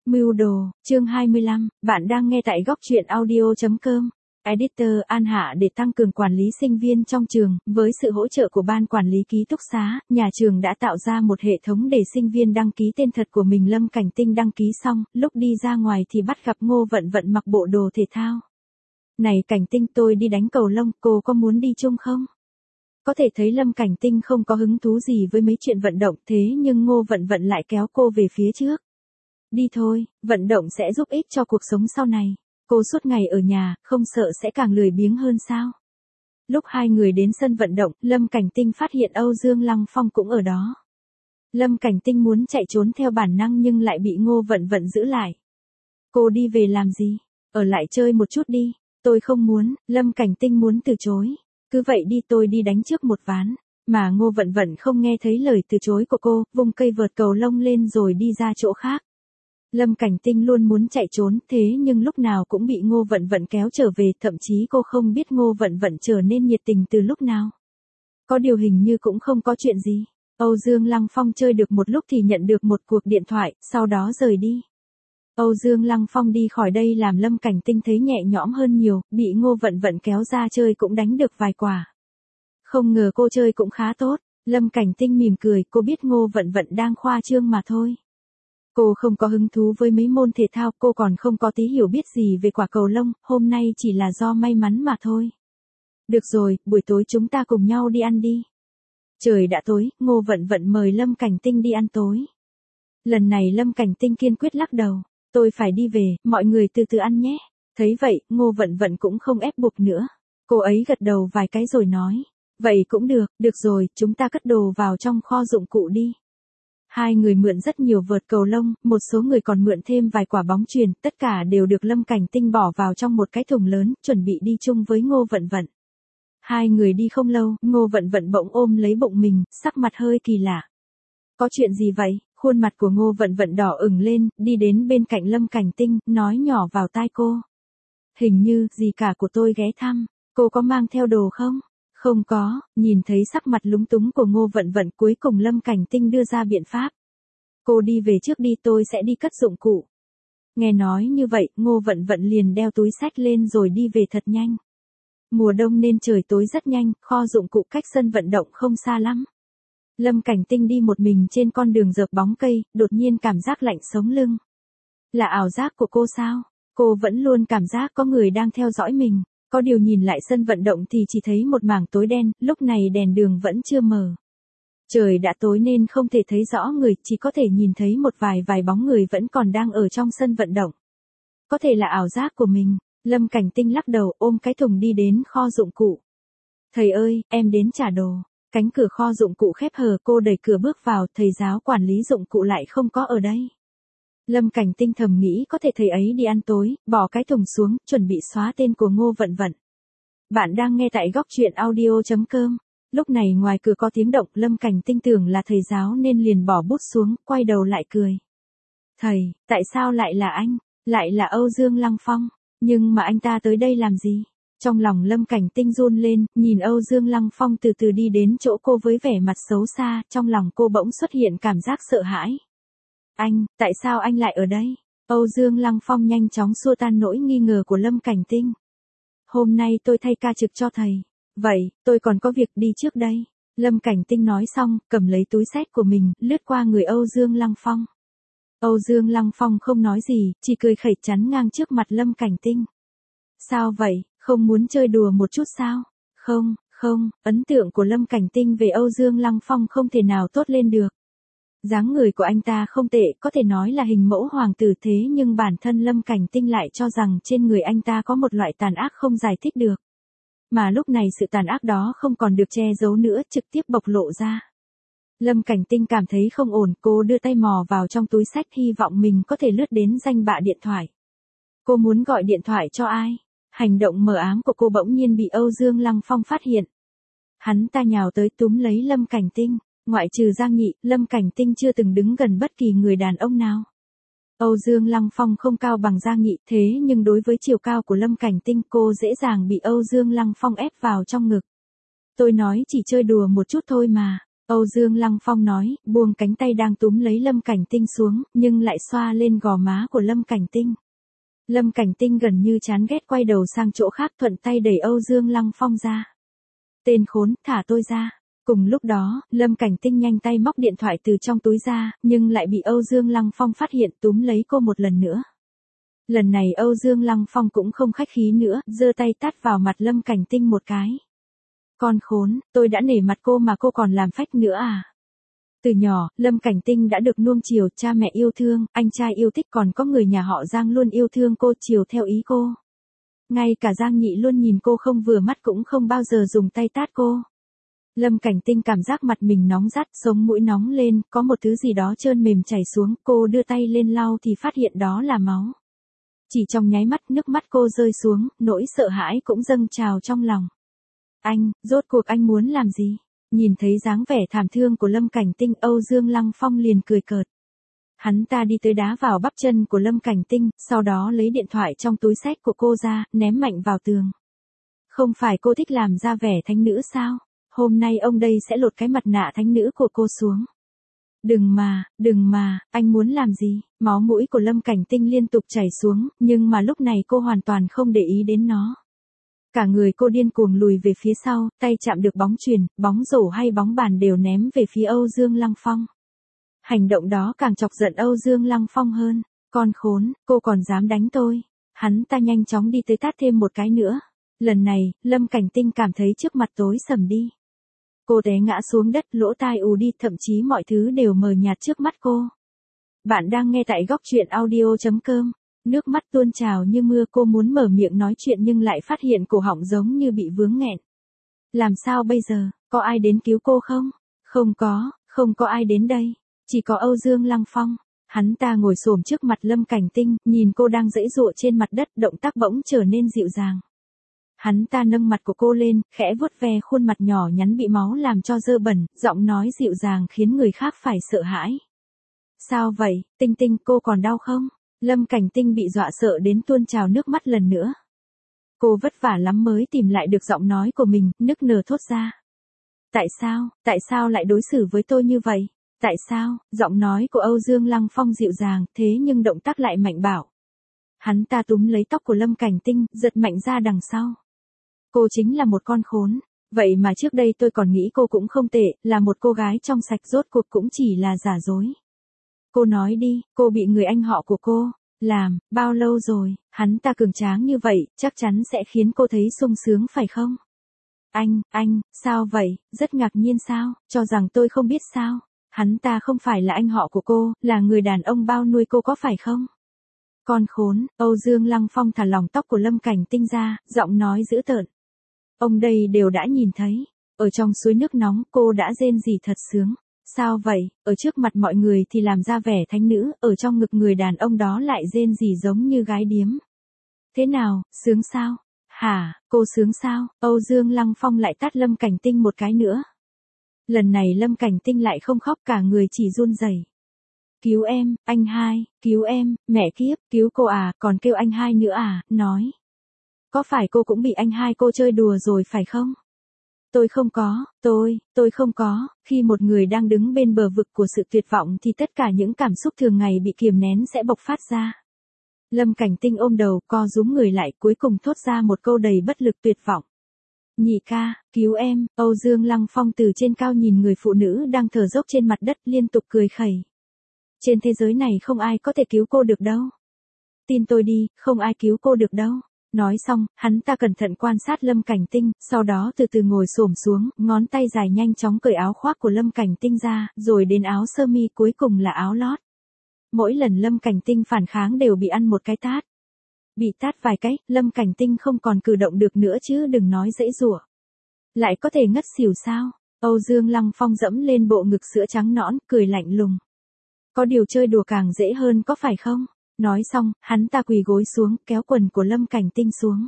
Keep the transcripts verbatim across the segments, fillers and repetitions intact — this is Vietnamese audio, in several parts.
Mưu đồ, chương hai mươi lăm, bạn đang nghe tại góc truyện audio.com. Editor An Hạ để tăng cường quản lý sinh viên trong trường, với sự hỗ trợ của ban quản lý ký túc xá, nhà trường đã tạo ra một hệ thống để sinh viên đăng ký tên thật của mình. Lâm Cảnh Tinh đăng ký xong, lúc đi ra ngoài thì bắt gặp Ngô Vận Vận mặc bộ đồ thể thao. Này Cảnh Tinh, tôi đi đánh cầu lông, cô có muốn đi chung không? Có thể thấy Lâm Cảnh Tinh không có hứng thú gì với mấy chuyện vận động, thế nhưng Ngô Vận Vận lại kéo cô về phía trước. Đi thôi, vận động sẽ giúp ích cho cuộc sống sau này. Cô suốt ngày ở nhà, không sợ sẽ càng lười biếng hơn sao? Lúc hai người đến sân vận động, Lâm Cảnh Tinh phát hiện Âu Dương Lăng Phong cũng ở đó. Lâm Cảnh Tinh muốn chạy trốn theo bản năng nhưng lại bị Ngô Vận Vận giữ lại. Cô đi về làm gì? Ở lại chơi một chút đi. Tôi không muốn, Lâm Cảnh Tinh muốn từ chối. Cứ vậy đi, tôi đi đánh trước một ván. Mà Ngô Vận Vận không nghe thấy lời từ chối của cô, vung cây vợt cầu lông lên rồi đi ra chỗ khác. Lâm Cảnh Tinh luôn muốn chạy trốn, thế nhưng lúc nào cũng bị Ngô Vận Vận kéo trở về, thậm chí cô không biết Ngô Vận Vận trở nên nhiệt tình từ lúc nào. Có điều hình như cũng không có chuyện gì. Âu Dương Lăng Phong chơi được một lúc thì nhận được một cuộc điện thoại, sau đó rời đi. Âu Dương Lăng Phong đi khỏi đây làm Lâm Cảnh Tinh thấy nhẹ nhõm hơn nhiều, bị Ngô Vận Vận kéo ra chơi cũng đánh được vài quả. Không ngờ cô chơi cũng khá tốt. Lâm Cảnh Tinh mỉm cười, cô biết Ngô Vận Vận đang khoa trương mà thôi. Cô không có hứng thú với mấy môn thể thao, cô còn không có tí hiểu biết gì về quả cầu lông, hôm nay chỉ là do may mắn mà thôi. Được rồi, buổi tối chúng ta cùng nhau đi ăn đi. Trời đã tối, Ngô Vận Vận mời Lâm Cảnh Tinh đi ăn tối. Lần này Lâm Cảnh Tinh kiên quyết lắc đầu, tôi phải đi về, mọi người từ từ ăn nhé. Thấy vậy, Ngô Vận Vận cũng không ép buộc nữa. Cô ấy gật đầu vài cái rồi nói, vậy cũng được, được rồi, chúng ta cất đồ vào trong kho dụng cụ đi. Hai người mượn rất nhiều vợt cầu lông, một số người còn mượn thêm vài quả bóng chuyền, tất cả đều được Lâm Cảnh Tinh bỏ vào trong một cái thùng lớn, chuẩn bị đi chung với Ngô Vận Vận. Hai người đi không lâu, Ngô Vận Vận bỗng ôm lấy bụng mình, sắc mặt hơi kỳ lạ. Có chuyện gì vậy? Khuôn mặt của Ngô Vận Vận đỏ ửng lên, đi đến bên cạnh Lâm Cảnh Tinh, nói nhỏ vào tai cô. Hình như, dì cả của tôi ghé thăm, cô có mang theo đồ không? Không có, nhìn thấy sắc mặt lúng túng của Ngô Vận Vận, cuối cùng Lâm Cảnh Tinh đưa ra biện pháp. Cô đi về trước đi, tôi sẽ đi cất dụng cụ. Nghe nói như vậy, Ngô Vận Vận liền đeo túi xách lên rồi đi về thật nhanh. Mùa đông nên trời tối rất nhanh, kho dụng cụ cách sân vận động không xa lắm. Lâm Cảnh Tinh đi một mình trên con đường dợp bóng cây, đột nhiên cảm giác lạnh sống lưng. Là ảo giác của cô sao? Cô vẫn luôn cảm giác có người đang theo dõi mình. Có điều nhìn lại sân vận động thì chỉ thấy một mảng tối đen, lúc này đèn đường vẫn chưa mở. Trời đã tối nên không thể thấy rõ người, chỉ có thể nhìn thấy một vài vài bóng người vẫn còn đang ở trong sân vận động. Có thể là ảo giác của mình. Lâm Cảnh Tinh lắc đầu, ôm cái thùng đi đến kho dụng cụ. Thầy ơi, em đến trả đồ. Cánh cửa kho dụng cụ khép hờ, cô đẩy cửa bước vào, thầy giáo quản lý dụng cụ lại không có ở đây. Lâm Cảnh Tinh thầm nghĩ có thể thầy ấy đi ăn tối, bỏ cái thùng xuống, chuẩn bị xóa tên của Ngô Vận Vận. Bạn đang nghe tại góc truyện audio.com. Lúc này ngoài cửa có tiếng động, Lâm Cảnh Tinh tưởng là thầy giáo nên liền bỏ bút xuống, quay đầu lại cười. Thầy, tại sao lại là anh? Lại là Âu Dương Lăng Phong? Nhưng mà anh ta tới đây làm gì? Trong lòng Lâm Cảnh Tinh run lên, nhìn Âu Dương Lăng Phong từ từ đi đến chỗ cô với vẻ mặt xấu xa, trong lòng cô bỗng xuất hiện cảm giác sợ hãi. Anh, tại sao anh lại ở đây? Âu Dương Lăng Phong nhanh chóng xua tan nỗi nghi ngờ của Lâm Cảnh Tinh. Hôm nay tôi thay ca trực cho thầy. Vậy, tôi còn có việc đi trước đây. Lâm Cảnh Tinh nói xong, cầm lấy túi xách của mình, lướt qua người Âu Dương Lăng Phong. Âu Dương Lăng Phong không nói gì, chỉ cười khẩy chắn ngang trước mặt Lâm Cảnh Tinh. Sao vậy, không muốn chơi đùa một chút sao? Không, không, ấn tượng của Lâm Cảnh Tinh về Âu Dương Lăng Phong không thể nào tốt lên được. Dáng người của anh ta không tệ, có thể nói là hình mẫu hoàng tử, thế nhưng bản thân Lâm Cảnh Tinh lại cho rằng trên người anh ta có một loại tàn ác không giải thích được. Mà lúc này sự tàn ác đó không còn được che giấu nữa, trực tiếp bộc lộ ra. Lâm Cảnh Tinh cảm thấy không ổn, cô đưa tay mò vào trong túi xách hy vọng mình có thể lướt đến danh bạ điện thoại. Cô muốn gọi điện thoại cho ai? Hành động mờ ám của cô bỗng nhiên bị Âu Dương Lăng Phong phát hiện. Hắn ta nhào tới túm lấy Lâm Cảnh Tinh. Ngoại trừ Giang Nghị, Lâm Cảnh Tinh chưa từng đứng gần bất kỳ người đàn ông nào. Âu Dương Lăng Phong không cao bằng Giang Nghị, thế nhưng đối với chiều cao của Lâm Cảnh Tinh, cô dễ dàng bị Âu Dương Lăng Phong ép vào trong ngực. Tôi nói chỉ chơi đùa một chút thôi mà. Âu Dương Lăng Phong nói, buông cánh tay đang túm lấy Lâm Cảnh Tinh xuống, nhưng lại xoa lên gò má của Lâm Cảnh Tinh. Lâm Cảnh Tinh gần như chán ghét quay đầu sang chỗ khác thuận tay đẩy Âu Dương Lăng Phong ra. Tên khốn, thả tôi ra. Cùng lúc đó, Lâm Cảnh Tinh nhanh tay móc điện thoại từ trong túi ra, nhưng lại bị Âu Dương Lăng Phong phát hiện túm lấy cô một lần nữa. Lần này Âu Dương Lăng Phong cũng không khách khí nữa, giơ tay tát vào mặt Lâm Cảnh Tinh một cái. Con khốn, tôi đã nể mặt cô mà cô còn làm phách nữa à? Từ nhỏ, Lâm Cảnh Tinh đã được nuông chiều, cha mẹ yêu thương, anh trai yêu thích, còn có người nhà họ Giang luôn yêu thương cô, chiều theo ý cô. Ngay cả Giang Nhị luôn nhìn cô không vừa mắt cũng không bao giờ dùng tay tát cô. Lâm Cảnh Tinh cảm giác mặt mình nóng rát, sống mũi nóng lên, có một thứ gì đó trơn mềm chảy xuống, cô đưa tay lên lau thì phát hiện đó là máu. Chỉ trong nháy mắt nước mắt cô rơi xuống, nỗi sợ hãi cũng dâng trào trong lòng. Anh, rốt cuộc anh muốn làm gì? Nhìn thấy dáng vẻ thảm thương của Lâm Cảnh Tinh, Âu Dương Lăng Phong liền cười cợt. Hắn ta đi tới đá vào bắp chân của Lâm Cảnh Tinh, sau đó lấy điện thoại trong túi xách của cô ra, ném mạnh vào tường. Không phải cô thích làm ra vẻ thánh nữ sao? Hôm nay ông đây sẽ lột cái mặt nạ thánh nữ của cô xuống. Đừng mà, đừng mà, anh muốn làm gì? Máu mũi của Lâm Cảnh Tinh liên tục chảy xuống, nhưng mà lúc này cô hoàn toàn không để ý đến nó. Cả người cô điên cuồng lùi về phía sau, tay chạm được bóng chuyền, bóng rổ hay bóng bàn đều ném về phía Âu Dương Lăng Phong. Hành động đó càng chọc giận Âu Dương Lăng Phong hơn. Con khốn, cô còn dám đánh tôi. Hắn ta nhanh chóng đi tới tát thêm một cái nữa. Lần này, Lâm Cảnh Tinh cảm thấy trước mặt tối sầm đi. Cô té ngã xuống đất, lỗ tai ù đi, thậm chí mọi thứ đều mờ nhạt trước mắt cô. Bạn đang nghe tại góc truyện audio chấm com. Nước mắt tuôn trào như mưa, cô muốn mở miệng nói chuyện nhưng lại phát hiện cổ họng giống như bị vướng nghẹn. Làm sao bây giờ, có ai đến cứu cô không? Không có, không có ai đến đây. Chỉ có Âu Dương Lăng Phong. Hắn ta ngồi xổm trước mặt Lâm Cảnh Tinh, nhìn cô đang giãy giụa trên mặt đất, động tác bỗng trở nên dịu dàng. Hắn ta nâng mặt của cô lên, khẽ vuốt ve khuôn mặt nhỏ nhắn bị máu làm cho dơ bẩn, giọng nói dịu dàng khiến người khác phải sợ hãi. Sao vậy, Tinh Tinh, cô còn đau không? Lâm Cảnh Tinh bị dọa sợ đến tuôn trào nước mắt lần nữa. Cô vất vả lắm mới tìm lại được giọng nói của mình, nức nở thốt ra. Tại sao, tại sao lại đối xử với tôi như vậy? Tại sao? Giọng nói của Âu Dương Lăng Phong dịu dàng, thế nhưng động tác lại mạnh bạo. Hắn ta túm lấy tóc của Lâm Cảnh Tinh, giật mạnh ra đằng sau. Cô chính là một con khốn. Vậy mà trước đây tôi còn nghĩ cô cũng không tệ, là một cô gái trong sạch, rốt cuộc cũng chỉ là giả dối. Cô nói đi, cô bị người anh họ của cô làm bao lâu rồi? Hắn ta cường tráng như vậy, chắc chắn sẽ khiến cô thấy sung sướng phải không? Anh, anh, sao vậy? Rất ngạc nhiên sao? Cho rằng tôi không biết sao? Hắn ta không phải là anh họ của cô, là người đàn ông bao nuôi cô có phải không? Con khốn, Âu Dương Lăng Phong thả lỏng tóc của Lâm Cảnh Tinh ra, giọng nói dữ tợn. Ông đây đều đã nhìn thấy, ở trong suối nước nóng cô đã rên rỉ thật sướng. Sao vậy, ở trước mặt mọi người thì làm ra vẻ thánh nữ, ở trong ngực người đàn ông đó lại rên rỉ giống như gái điếm. Thế nào, sướng sao? Hả, cô sướng sao? Âu Dương Lăng Phong lại tát Lâm Cảnh Tinh một cái nữa. Lần này Lâm Cảnh Tinh lại không khóc, cả người chỉ run rẩy. Cứu em, anh hai, cứu em, mẹ kiếp, cứu cô à, còn kêu anh hai nữa à, nói. Có phải cô cũng bị anh hai cô chơi đùa rồi phải không? Tôi không có, tôi, tôi không có. Khi một người đang đứng bên bờ vực của sự tuyệt vọng thì tất cả những cảm xúc thường ngày bị kiềm nén sẽ bộc phát ra. Lâm Cảnh Tinh ôm đầu, co rúm người lại, cuối cùng thốt ra một câu đầy bất lực tuyệt vọng. Nhị ca, cứu em. Âu Dương Lăng Phong từ trên cao nhìn người phụ nữ đang thở dốc trên mặt đất, liên tục cười khẩy. Trên thế giới này không ai có thể cứu cô được đâu. Tin tôi đi, không ai cứu cô được đâu. Nói xong, hắn ta cẩn thận quan sát Lâm Cảnh Tinh, sau đó từ từ ngồi xổm xuống, ngón tay dài nhanh chóng cởi áo khoác của Lâm Cảnh Tinh ra, rồi đến áo sơ mi, cuối cùng là áo lót. Mỗi lần Lâm Cảnh Tinh phản kháng đều bị ăn một cái tát. Bị tát vài cái, Lâm Cảnh Tinh không còn cử động được nữa chứ đừng nói giãy giụa. Lại có thể ngất xỉu sao? Âu Dương Lăng Phong dẫm lên bộ ngực sữa trắng nõn, cười lạnh lùng. Có điều chơi đùa càng dễ hơn có phải không? Nói xong, hắn ta quỳ gối xuống, kéo quần của Lâm Cảnh Tinh xuống.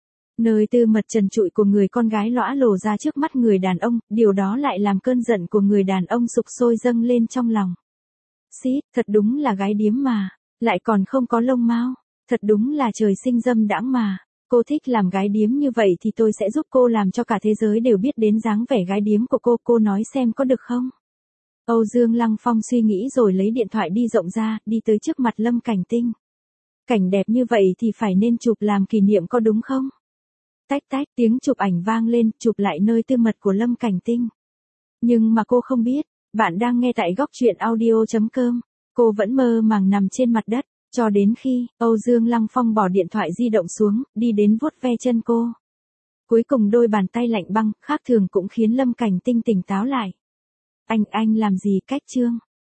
Nơi tư mật trần trụi của người con gái lõa lồ ra trước mắt người đàn ông, điều đó lại làm cơn giận của người đàn ông sục sôi dâng lên trong lòng. Xít, thật đúng là gái điếm mà, lại còn không có lông mao, thật đúng là trời sinh dâm đãng mà. Cô thích làm gái điếm như vậy thì tôi sẽ giúp cô làm cho cả thế giới đều biết đến dáng vẻ gái điếm của cô, cô nói xem có được không? Âu Dương Lăng Phong suy nghĩ rồi lấy điện thoại đi rộng ra, đi tới trước mặt Lâm Cảnh Tinh. Cảnh đẹp như vậy thì phải nên chụp làm kỷ niệm có đúng không? Tách tách, tiếng chụp ảnh vang lên, chụp lại nơi tư mật của Lâm Cảnh Tinh. Nhưng mà cô không biết, bạn đang nghe tại góc truyện audio chấm com. Cô vẫn mơ màng nằm trên mặt đất, cho đến khi Âu Dương Lăng Phong bỏ điện thoại di động xuống, đi đến vuốt ve chân cô. Cuối cùng đôi bàn tay lạnh băng, khác thường cũng khiến Lâm Cảnh Tinh tỉnh táo lại. Anh, anh làm gì cách Trương?